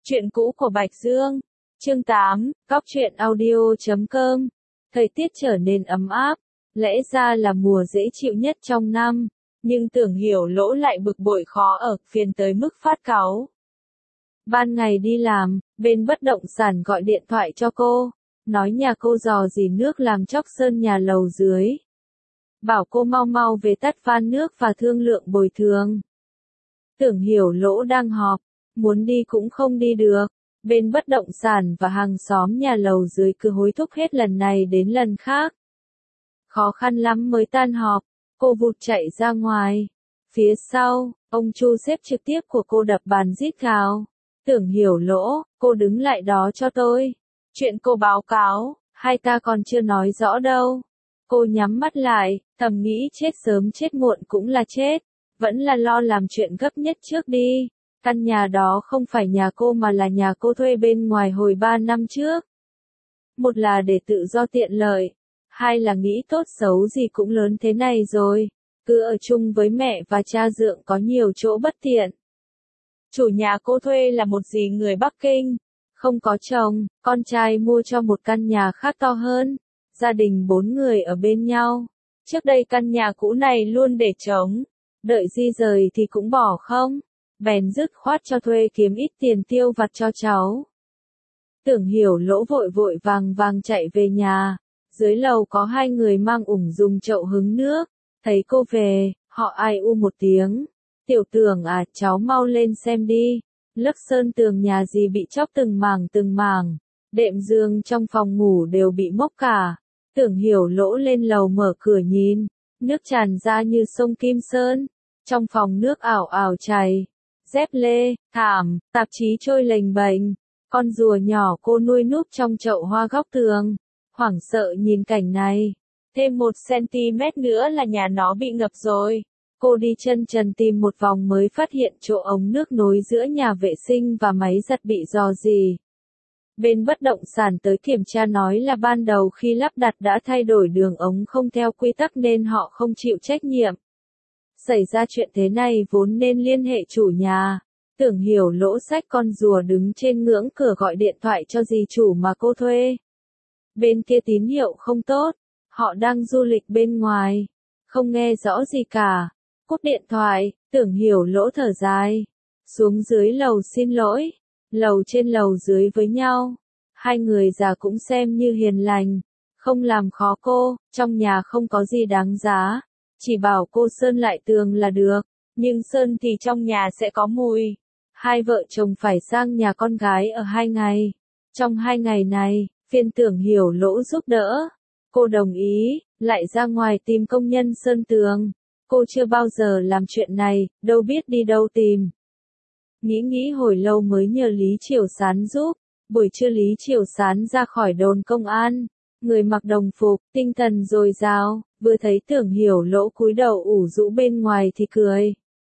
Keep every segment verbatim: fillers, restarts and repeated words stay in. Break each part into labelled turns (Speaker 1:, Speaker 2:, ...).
Speaker 1: Chuyện cũ của Bạch Dương, chương tám, góc truyện audio chấm com. Thời tiết trở nên ấm áp, lẽ ra là mùa dễ chịu nhất trong năm, nhưng Tưởng Hiểu Lỗ lại bực bội khó ở, phiền tới mức phát cáu. Ban ngày đi làm, bên bất động sản gọi điện thoại cho cô, nói nhà cô rò rỉ nước làm chóc sơn nhà lầu dưới. Bảo cô mau mau về tắt van nước và thương lượng bồi thường. Tưởng Hiểu Lỗ đang họp, muốn đi cũng không đi được. Bên bất động sản và hàng xóm nhà lầu dưới cứ hối thúc hết lần này đến lần khác. Khó khăn lắm mới tan họp, cô vụt chạy ra ngoài. Phía sau, ông Chu sếp trực tiếp của cô đập bàn rít gào. Tưởng Hiểu Lỗ, cô đứng lại đó cho tôi. Chuyện cô báo cáo, hai ta còn chưa nói rõ đâu. Cô nhắm mắt lại, thầm nghĩ chết sớm chết muộn cũng là chết. Vẫn là lo làm chuyện gấp nhất trước đi. Căn nhà đó không phải nhà cô mà là nhà cô thuê bên ngoài hồi ba năm trước. Một là để tự do tiện lợi, hai là nghĩ tốt xấu gì cũng lớn thế này rồi, cứ ở chung với mẹ và cha dượng có nhiều chỗ bất tiện. Chủ nhà cô thuê là một dì người Bắc Kinh, không có chồng, con trai mua cho một căn nhà khác to hơn, gia đình bốn người ở bên nhau. Trước đây căn nhà cũ này luôn để trống, đợi di rời thì cũng bỏ không. Bèn dứt khoát cho thuê kiếm ít tiền tiêu vặt cho cháu. Tưởng Hiểu Lỗ vội vội vàng vàng chạy về nhà, dưới lầu có hai người mang ủng dùng chậu hứng nước, thấy cô về, họ ai u một tiếng. Tiểu Tưởng à, cháu mau lên xem đi, lớp sơn tường nhà dì bị chóc từng mảng từng mảng, đệm giường trong phòng ngủ đều bị mốc cả. Tưởng Hiểu Lỗ lên lầu mở cửa nhìn, nước tràn ra như sông Kim Sơn, trong phòng nước ảo ảo chảy. Dép lê, thảm, tạp chí trôi lềnh bềnh, con rùa nhỏ cô nuôi núp trong chậu hoa góc tường, hoảng sợ nhìn cảnh này. Thêm một centimet nữa là nhà nó bị ngập rồi. Cô đi chân trần tìm một vòng mới phát hiện chỗ ống nước nối giữa nhà vệ sinh và máy giặt bị rò rỉ. Bên bất động sản tới kiểm tra nói là ban đầu khi lắp đặt đã thay đổi đường ống không theo quy tắc nên họ không chịu trách nhiệm. Xảy ra chuyện thế này vốn nên liên hệ chủ nhà. Tưởng Hiểu Lỗ xách con rùa đứng trên ngưỡng cửa gọi điện thoại cho dì chủ mà cô thuê. Bên kia tín hiệu không tốt, họ đang du lịch bên ngoài, không nghe rõ gì cả. Cúp điện thoại, Tưởng Hiểu Lỗ thở dài, xuống dưới lầu xin lỗi, lầu trên lầu dưới với nhau. Hai người già cũng xem như hiền lành, không làm khó cô, trong nhà không có gì đáng giá. Chỉ bảo cô sơn lại tường là được, nhưng sơn thì trong nhà sẽ có mùi. Hai vợ chồng phải sang nhà con gái ở hai ngày. Trong hai ngày này, phiên Tưởng Hiểu Lỗ giúp đỡ. Cô đồng ý, lại ra ngoài tìm công nhân sơn tường. Cô chưa bao giờ làm chuyện này, đâu biết đi đâu tìm. Nghĩ nghĩ hồi lâu mới nhờ Lý Triều Sán giúp. Buổi trưa Lý Triều Sán ra khỏi đồn công an. Người mặc đồng phục, tinh thần dồi dào, vừa thấy Tưởng Hiểu Lỗ cúi đầu ủ rũ bên ngoài thì cười.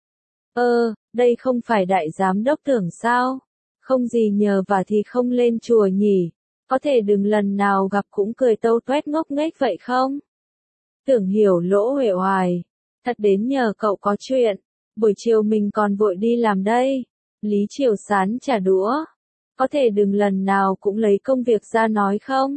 Speaker 1: Ơ, đây không phải đại giám đốc Tưởng sao? Không gì nhờ vả thì không lên chùa nhỉ? Có thể đừng lần nào gặp cũng cười tâu toét ngốc nghếch vậy không? Tưởng Hiểu Lỗ uể oải. Thật đến nhờ cậu có chuyện. Buổi chiều mình còn vội đi làm đây. Lý Triều Sán trả đũa. Có thể đừng lần nào cũng lấy công việc ra nói không?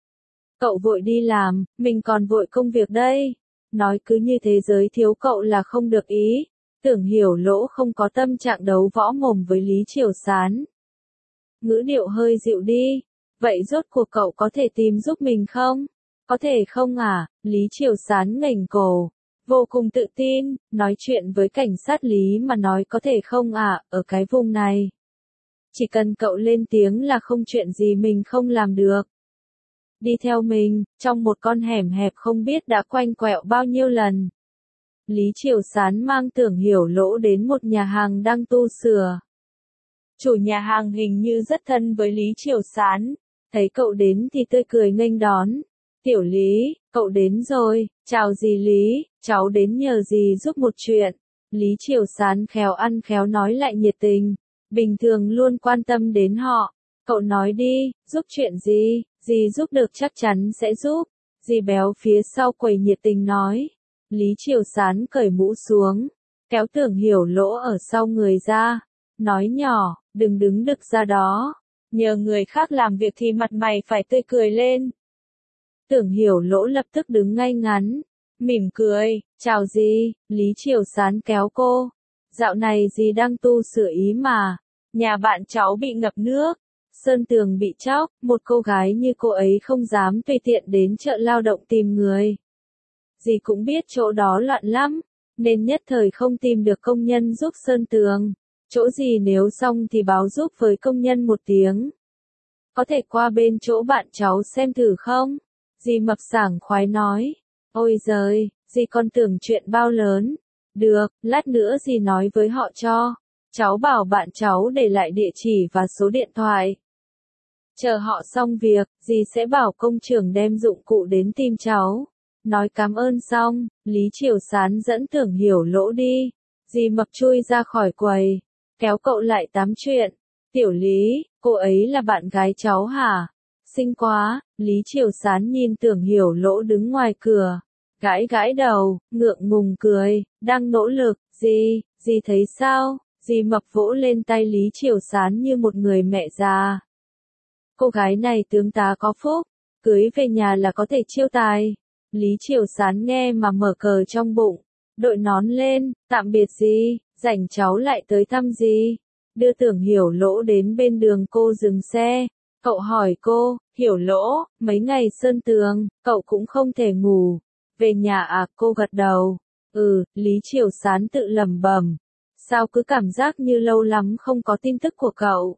Speaker 1: Cậu vội đi làm, mình còn vội công việc đây. Nói cứ như thế giới thiếu cậu là không được ý. Tưởng Hiểu Lỗ không có tâm trạng đấu võ mồm với Lý Triều Sán. Ngữ điệu hơi dịu đi. Vậy rốt cuộc cậu có thể tìm giúp mình không? Có thể không à? Lý Triều Sán ngẩng cổ. Vô cùng tự tin, nói chuyện với cảnh sát Lý mà nói có thể không à, ở cái vùng này. Chỉ cần cậu lên tiếng là không chuyện gì mình không làm được. Đi theo mình, trong một con hẻm hẹp không biết đã quanh quẹo bao nhiêu lần. Lý Triều Sán mang Tưởng Hiểu Lỗ đến một nhà hàng đang tu sửa. Chủ nhà hàng hình như rất thân với Lý Triều Sán, thấy cậu đến thì tươi cười nghênh đón. Tiểu Lý, cậu đến rồi, chào dì Lý, cháu đến nhờ dì giúp một chuyện. Lý Triều Sán khéo ăn khéo nói lại nhiệt tình, bình thường luôn quan tâm đến họ. Cậu nói đi, giúp chuyện gì? Dì giúp được chắc chắn sẽ giúp. Dì béo phía sau quầy nhiệt tình nói. Lý Triều Sán cởi mũ xuống, kéo Tưởng Hiểu Lỗ ở sau người ra, nói nhỏ, đừng đứng đực ra đó. Nhờ người khác làm việc thì mặt mày phải tươi cười lên. Tưởng Hiểu Lỗ lập tức đứng ngay ngắn, mỉm cười, chào gì, Lý Triều Sán kéo cô. Dạo này dì đang tu sửa ý mà, nhà bạn cháu bị ngập nước, sơn tường bị chóc, một cô gái như cô ấy không dám tùy tiện đến chợ lao động tìm người. Dì cũng biết chỗ đó loạn lắm, nên nhất thời không tìm được công nhân giúp sơn tường. Chỗ gì nếu xong thì báo giúp với công nhân một tiếng. Có thể qua bên chỗ bạn cháu xem thử không? Dì mập sảng khoái nói. Ôi giời, dì còn tưởng chuyện bao lớn. Được, lát nữa dì nói với họ cho. Cháu bảo bạn cháu để lại địa chỉ và số điện thoại. Chờ họ xong việc, dì sẽ bảo công trưởng đem dụng cụ đến tìm cháu. Nói cảm ơn xong, Lý Triều Sán dẫn Tưởng Hiểu Lỗ đi. Dì mập chui ra khỏi quầy, kéo cậu lại tám chuyện. Tiểu Lý, cô ấy là bạn gái cháu hả? Xinh quá, Lý Triều Sán nhìn Tưởng Hiểu Lỗ đứng ngoài cửa. Gãi gãi đầu, ngượng ngùng cười, đang nỗ lực, dì, dì thấy sao? Dì mập vỗ lên tay Lý Triều Sán như một người mẹ già. Cô gái này tướng tá có phúc, cưới về nhà là có thể chiêu tài. Lý Triều Sán nghe mà mở cờ trong bụng, đội nón lên, tạm biệt dì, rảnh cháu lại tới thăm dì. Đưa Tưởng Hiểu Lỗ đến bên đường cô dừng xe, cậu hỏi cô, Hiểu Lỗ, mấy ngày sơn tường, cậu cũng không thể ngủ, về nhà à? Cô gật đầu, ừ, Lý Triều Sán tự lẩm bẩm, sao cứ cảm giác như lâu lắm không có tin tức của cậu.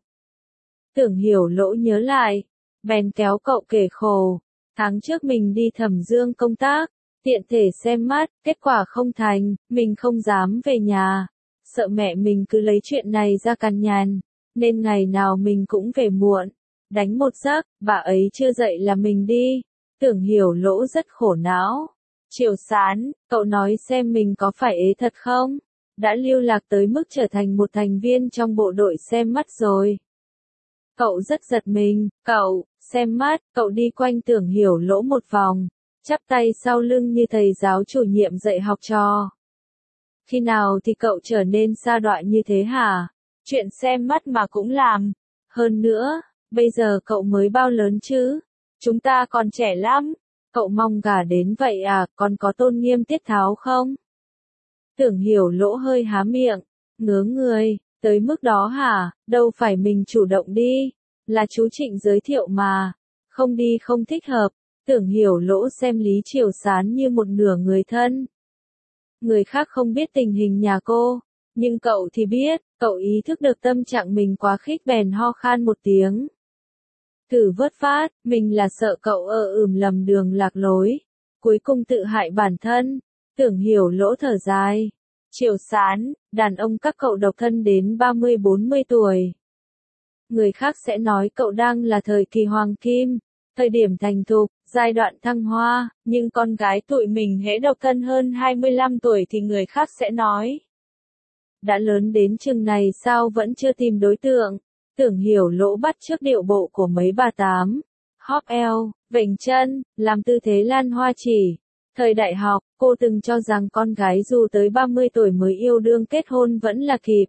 Speaker 1: Tưởng Hiểu Lỗ nhớ lại, bèn kéo cậu kể khổ, tháng trước mình đi Thẩm Dương công tác, tiện thể xem mắt, kết quả không thành, mình không dám về nhà, sợ mẹ mình cứ lấy chuyện này ra cằn nhằn, nên ngày nào mình cũng về muộn, đánh một giấc, bà ấy chưa dậy là mình đi. Tưởng Hiểu Lỗ rất khổ não. Triều Sán, cậu nói xem mình có phải ế thật không? Đã lưu lạc tới mức trở thành một thành viên trong bộ đội xem mắt rồi. Cậu rất giật mình, cậu, xem mắt, cậu đi quanh Tưởng Hiểu Lỗ một vòng, chắp tay sau lưng như thầy giáo chủ nhiệm dạy học trò. Khi nào thì cậu trở nên sa đọa như thế hả? Chuyện xem mắt mà cũng làm. Hơn nữa, bây giờ cậu mới bao lớn chứ? Chúng ta còn trẻ lắm. Cậu mong gả đến vậy à, còn có tôn nghiêm tiết tháo không? Tưởng Hiểu Lỗ hơi há miệng, ngớ người, tới mức đó hả, đâu phải mình chủ động đi, là chú Trịnh giới thiệu mà, không đi không thích hợp. Tưởng Hiểu Lỗ xem Lý Triều Sán như một nửa người thân. Người khác không biết tình hình nhà cô, nhưng cậu thì biết, cậu ý thức được tâm trạng mình quá khích bèn ho khan một tiếng. Thử vớt phát, mình là sợ cậu ở ừm lầm đường lạc lối, cuối cùng tự hại bản thân. Tưởng Hiểu Lỗ thở dài. Triều Sán, đàn ông các cậu độc thân đến ba mươi bốn mươi tuổi. Người khác sẽ nói cậu đang là thời kỳ hoàng kim, thời điểm thành thục, giai đoạn thăng hoa, nhưng con gái tụi mình hễ độc thân hơn hai mươi lăm tuổi thì người khác sẽ nói. Đã lớn đến chừng này sao vẫn chưa tìm đối tượng? Tưởng Hiểu Lỗ bắt chước điệu bộ của mấy bà tám, hóp eo, vểnh chân, làm tư thế lan hoa chỉ. Thời đại học, cô từng cho rằng con gái dù tới ba mươi tuổi mới yêu đương kết hôn vẫn là kịp.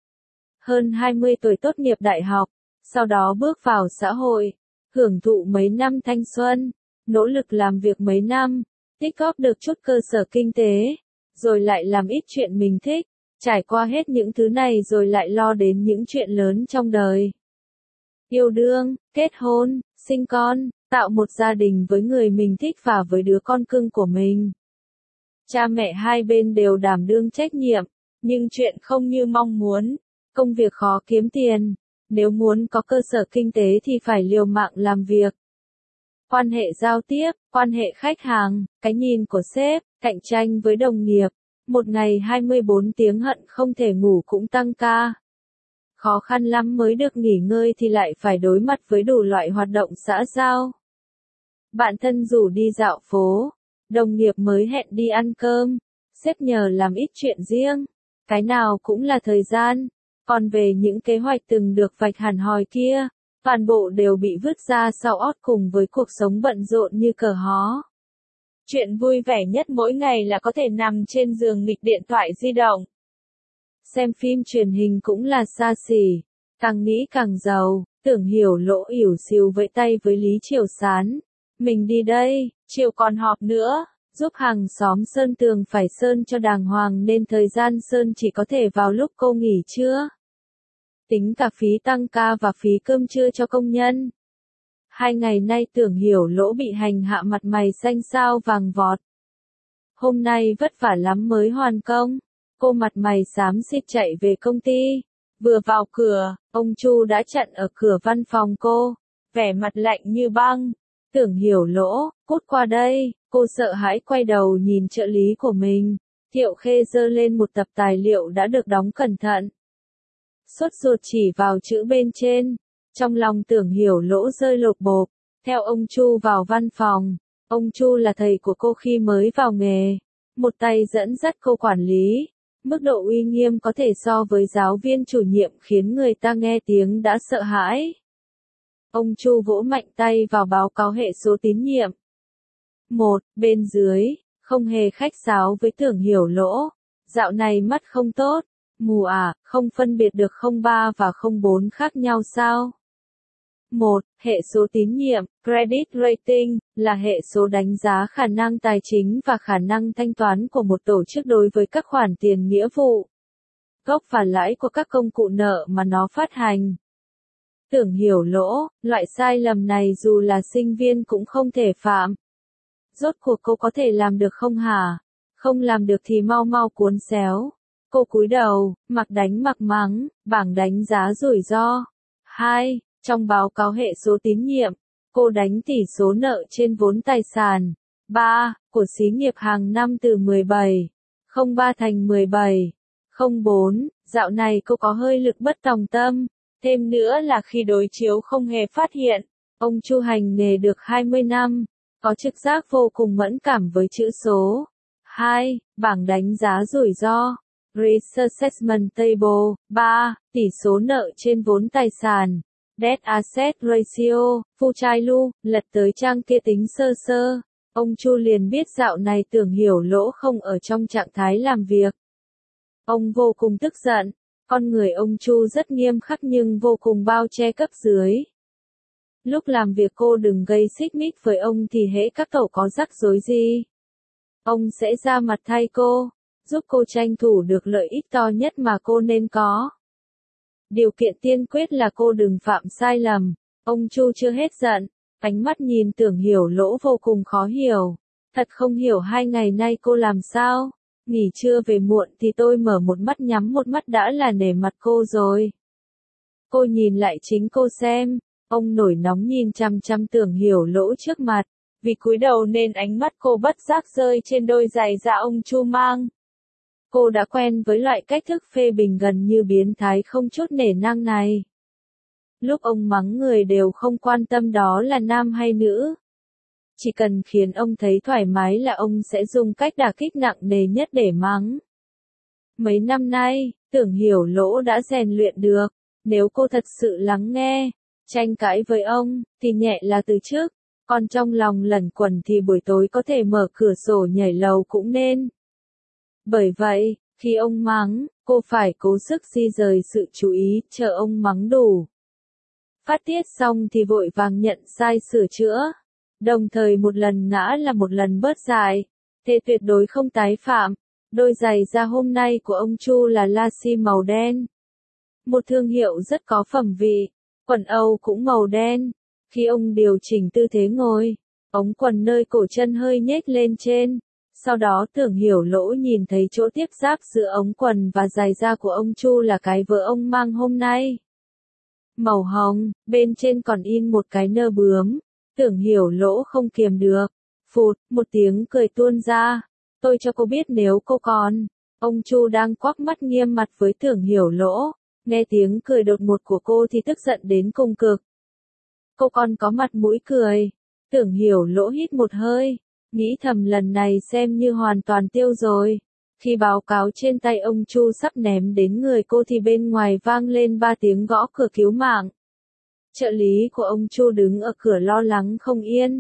Speaker 1: Hơn hai mươi tuổi tốt nghiệp đại học, sau đó bước vào xã hội, hưởng thụ mấy năm thanh xuân, nỗ lực làm việc mấy năm, tích góp được chút cơ sở kinh tế, rồi lại làm ít chuyện mình thích, trải qua hết những thứ này rồi lại lo đến những chuyện lớn trong đời. Yêu đương, kết hôn, sinh con, tạo một gia đình với người mình thích và với đứa con cưng của mình. Cha mẹ hai bên đều đảm đương trách nhiệm, nhưng chuyện không như mong muốn, công việc khó kiếm tiền, nếu muốn có cơ sở kinh tế thì phải liều mạng làm việc. Quan hệ giao tiếp, quan hệ khách hàng, cái nhìn của sếp, cạnh tranh với đồng nghiệp, một ngày hai mươi bốn tiếng hận không thể ngủ cũng tăng ca. Khó khăn lắm mới được nghỉ ngơi thì lại phải đối mặt với đủ loại hoạt động xã giao. Bạn thân rủ đi dạo phố, đồng nghiệp mới hẹn đi ăn cơm, sếp nhờ làm ít chuyện riêng, cái nào cũng là thời gian, còn về những kế hoạch từng được vạch hẳn hòi kia, toàn bộ đều bị vứt ra sau ót cùng với cuộc sống bận rộn như cờ hó. Chuyện vui vẻ nhất mỗi ngày là có thể nằm trên giường nghịch điện thoại di động. Xem phim truyền hình cũng là xa xỉ, Càng nghĩ càng giàu, Tưởng Hiểu Lỗ ỉu xìu vẫy tay với Lý Triều Sán. Mình đi đây, chiều còn họp nữa, giúp hàng xóm sơn tường phải sơn cho đàng hoàng nên thời gian sơn chỉ có thể vào lúc cô nghỉ trưa. Tính cả phí tăng ca và phí cơm trưa cho công nhân. Hai ngày nay Tưởng Hiểu Lỗ bị hành hạ mặt mày xanh xao vàng vọt. Hôm nay vất vả lắm mới hoàn công. Cô mặt mày xám xịt chạy về công ty. Vừa vào cửa, ông Chu đã chặn ở cửa văn phòng cô, vẻ mặt lạnh như băng. Tưởng Hiểu Lỗ, cút qua đây, cô sợ hãi quay đầu nhìn trợ lý của mình. Thiệu Khê giơ lên một tập tài liệu đã được đóng cẩn thận. Sốt ruột chỉ vào chữ bên trên. Trong lòng Tưởng Hiểu Lỗ rơi lột bột. Theo ông Chu vào văn phòng. Ông Chu là thầy của cô khi mới vào nghề. Một tay dẫn dắt cô quản lý. Mức độ uy nghiêm có thể so với giáo viên chủ nhiệm khiến người ta nghe tiếng đã sợ hãi. Ông Chu vỗ mạnh tay vào báo cáo hệ số tín nhiệm. Một, bên dưới, không hề khách sáo với Tưởng Hiểu Lỗ. Dạo này mắt không tốt. Mù à, không phân biệt được không ba và không bốn khác nhau sao? Một, hệ số tín nhiệm, credit rating, là hệ số đánh giá khả năng tài chính và khả năng thanh toán của một tổ chức đối với các khoản tiền nghĩa vụ, gốc và lãi của các công cụ nợ mà nó phát hành. Tưởng Hiểu Lỗ, loại sai lầm này dù là sinh viên cũng không thể phạm. Rốt cuộc cô có thể làm được không hả? Không làm được thì mau mau cuốn xéo. Cô cúi đầu, mặc đánh mặc mắng, bảng đánh giá rủi ro. Hai, trong báo cáo hệ số tín nhiệm, cô đánh tỷ số nợ trên vốn tài sản. Ba, của xí nghiệp hàng năm từ mười bảy phẩy không ba thành mười bảy phẩy không bốn, dạo này cô có hơi lực bất tòng tâm. Thêm nữa là khi đối chiếu không hề phát hiện, ông Chu hành nghề được hai mươi năm, có trực giác vô cùng mẫn cảm với chữ số. Hai, bảng đánh giá rủi ro. Risk Assessment Table. Ba, tỷ số nợ trên vốn tài sản. Debt Asset Ratio, Phu Trai Lu, lật tới trang kia tính sơ sơ. Ông Chu liền biết dạo này Tưởng Hiểu Lỗ không ở trong trạng thái làm việc. Ông vô cùng tức giận. Con người ông Chu rất nghiêm khắc nhưng vô cùng bao che cấp dưới. Lúc làm việc cô đừng gây xích mích với ông thì hễ các cậu có rắc rối gì, ông sẽ ra mặt thay cô, giúp cô tranh thủ được lợi ích to nhất mà cô nên có. Điều kiện tiên quyết là cô đừng phạm sai lầm. Ông Chu chưa hết giận, ánh mắt nhìn Tưởng Hiểu Lỗ vô cùng khó hiểu. Thật không hiểu hai ngày nay cô làm sao. Nghỉ trưa về muộn thì tôi mở một mắt nhắm một mắt đã là nể mặt cô rồi. Cô nhìn lại chính cô xem. Ông nổi nóng nhìn chăm chăm Tưởng Hiểu Lỗ trước mặt. Vì cúi đầu nên ánh mắt cô bất giác rơi trên đôi giày da ông Chu mang. Cô đã quen với loại cách thức phê bình gần như biến thái không chút nể nang này. Lúc ông mắng người đều không quan tâm đó là nam hay nữ. Chỉ cần khiến ông thấy thoải mái là ông sẽ dùng cách đả kích nặng nề nhất để mắng. Mấy năm nay, Tưởng Hiểu Lỗ đã rèn luyện được. Nếu cô thật sự lắng nghe, tranh cãi với ông, thì nhẹ là từ trước. Còn trong lòng lẩn quẩn thì buổi tối có thể mở cửa sổ nhảy lầu cũng nên. Bởi vậy, khi ông mắng, cô phải cố sức di rời sự chú ý, chờ ông mắng đủ. Phát tiết xong thì vội vàng nhận sai sửa chữa. Đồng thời một lần ngã là một lần bớt dài. Thế tuyệt đối không tái phạm. Đôi giày da hôm nay của ông Chu là Lassie màu đen. Một thương hiệu rất có phẩm vị. Quần Âu cũng màu đen. Khi ông điều chỉnh tư thế ngồi, ống quần nơi cổ chân hơi nhếch lên trên. Sau đó Tưởng Hiểu Lỗ nhìn thấy chỗ tiếp giáp giữa ống quần và giày da của ông Chu là cái vớ ông mang hôm nay. Màu hồng, bên trên còn in một cái nơ bướm. Tưởng Hiểu Lỗ không kiềm được. Phụt, một tiếng cười tuôn ra. Tôi cho cô biết nếu cô còn. Ông Chu đang quắc mắt nghiêm mặt với Tưởng Hiểu Lỗ. Nghe tiếng cười đột ngột của cô thì tức giận đến cùng cực. Cô còn có mặt mũi cười. Tưởng Hiểu Lỗ hít một hơi. Nghĩ thầm lần này xem như hoàn toàn tiêu rồi. Khi báo cáo trên tay ông Chu sắp ném đến người cô thì bên ngoài vang lên ba tiếng gõ cửa cứu mạng. Trợ lý của ông Chu đứng ở cửa lo lắng không yên.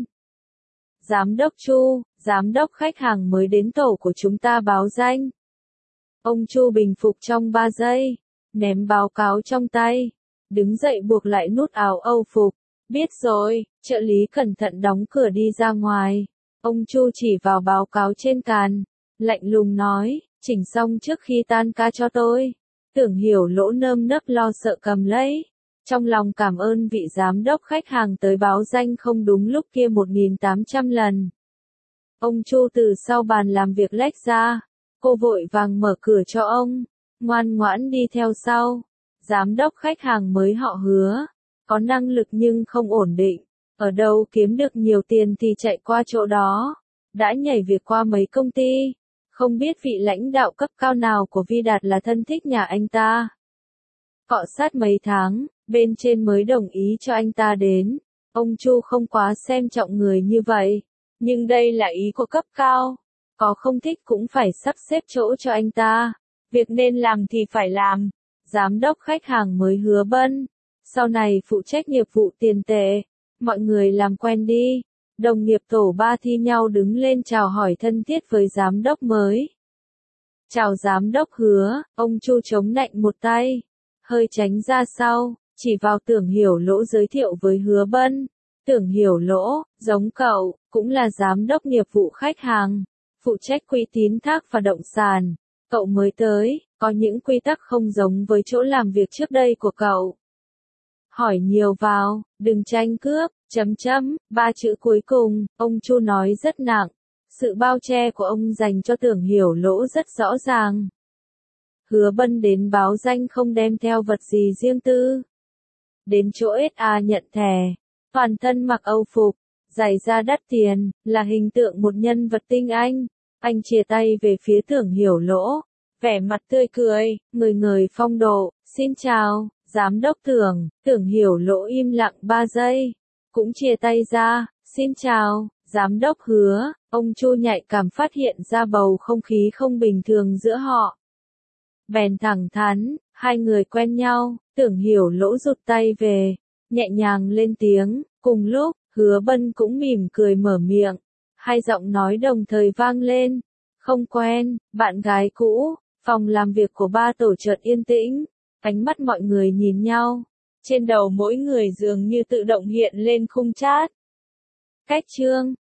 Speaker 1: Giám đốc Chu, giám đốc khách hàng mới đến tổ của chúng ta báo danh. Ông Chu bình phục trong ba giây, ném báo cáo trong tay. đứng dậy buộc lại nút áo Âu phục. Biết rồi, trợ lý cẩn thận đóng cửa đi ra ngoài. Ông Chu chỉ vào báo cáo trên càn, lạnh lùng nói, chỉnh xong trước khi tan ca cho tôi. Tưởng Hiểu Lỗ nơm nớp lo sợ cầm lấy. Trong lòng cảm ơn vị giám đốc khách hàng tới báo danh không đúng lúc kia một nghìn tám trăm lần. Ông Chu từ sau bàn làm việc lách ra. Cô vội vàng mở cửa cho ông, ngoan ngoãn đi theo sau. Giám đốc khách hàng mới họ Hứa, có năng lực nhưng không ổn định. Ở đâu kiếm được nhiều tiền thì chạy qua chỗ đó. Đã nhảy việc qua mấy công ty. Không biết vị lãnh đạo cấp cao nào của Vi Đạt là thân thích nhà anh ta. Cọ sát mấy tháng, bên trên mới đồng ý cho anh ta đến. Ông Chu không quá xem trọng người như vậy. Nhưng đây là ý của cấp cao. Có không thích cũng phải sắp xếp chỗ cho anh ta. Việc nên làm thì phải làm. Giám đốc khách hàng mới Hứa Bân. Sau này phụ trách nghiệp vụ tiền tệ. Mọi người làm quen đi. Đồng nghiệp tổ ba thi nhau đứng lên chào hỏi thân thiết với giám đốc mới. Chào giám đốc Hứa, ông Chu chống nạnh một tay. Hơi tránh ra sau, chỉ vào Tưởng Hiểu Lỗ giới thiệu với Hứa Bân. Tưởng Hiểu Lỗ, giống cậu, cũng là giám đốc nghiệp vụ khách hàng. Phụ trách quỹ tín thác và động sản. Cậu mới tới, có những quy tắc không giống với chỗ làm việc trước đây của cậu. Hỏi nhiều vào, đừng tranh cướp, chấm chấm, ba chữ cuối cùng, ông Chu nói rất nặng. Sự bao che của ông dành cho Tưởng Hiểu Lỗ rất rõ ràng. Hứa Bân đến báo danh không đem theo vật gì riêng tư. Đến chỗ ét a nhận thẻ, toàn thân mặc Âu phục, giày da đắt tiền, là hình tượng một nhân vật tinh anh. Anh chìa tay về phía Tưởng Hiểu Lỗ, vẻ mặt tươi cười, người người phong độ, xin chào, giám đốc Tưởng. Tưởng Hiểu Lỗ im lặng ba giây, cũng chìa tay ra, xin chào, giám đốc Hứa. Ông Chu nhạy cảm phát hiện ra bầu không khí không bình thường giữa họ. Bèn thẳng thắn, hai người quen nhau. Tưởng Hiểu Lỗ rụt tay về, nhẹ nhàng lên tiếng. Cùng lúc, Hứa Bân cũng mỉm cười mở miệng. Hai giọng nói đồng thời vang lên. Không quen, bạn gái cũ. Phòng làm việc của ba tổ chợt yên tĩnh. Ánh mắt mọi người nhìn nhau. Trên đầu mỗi người dường như tự động hiện lên khung chat. Cách chương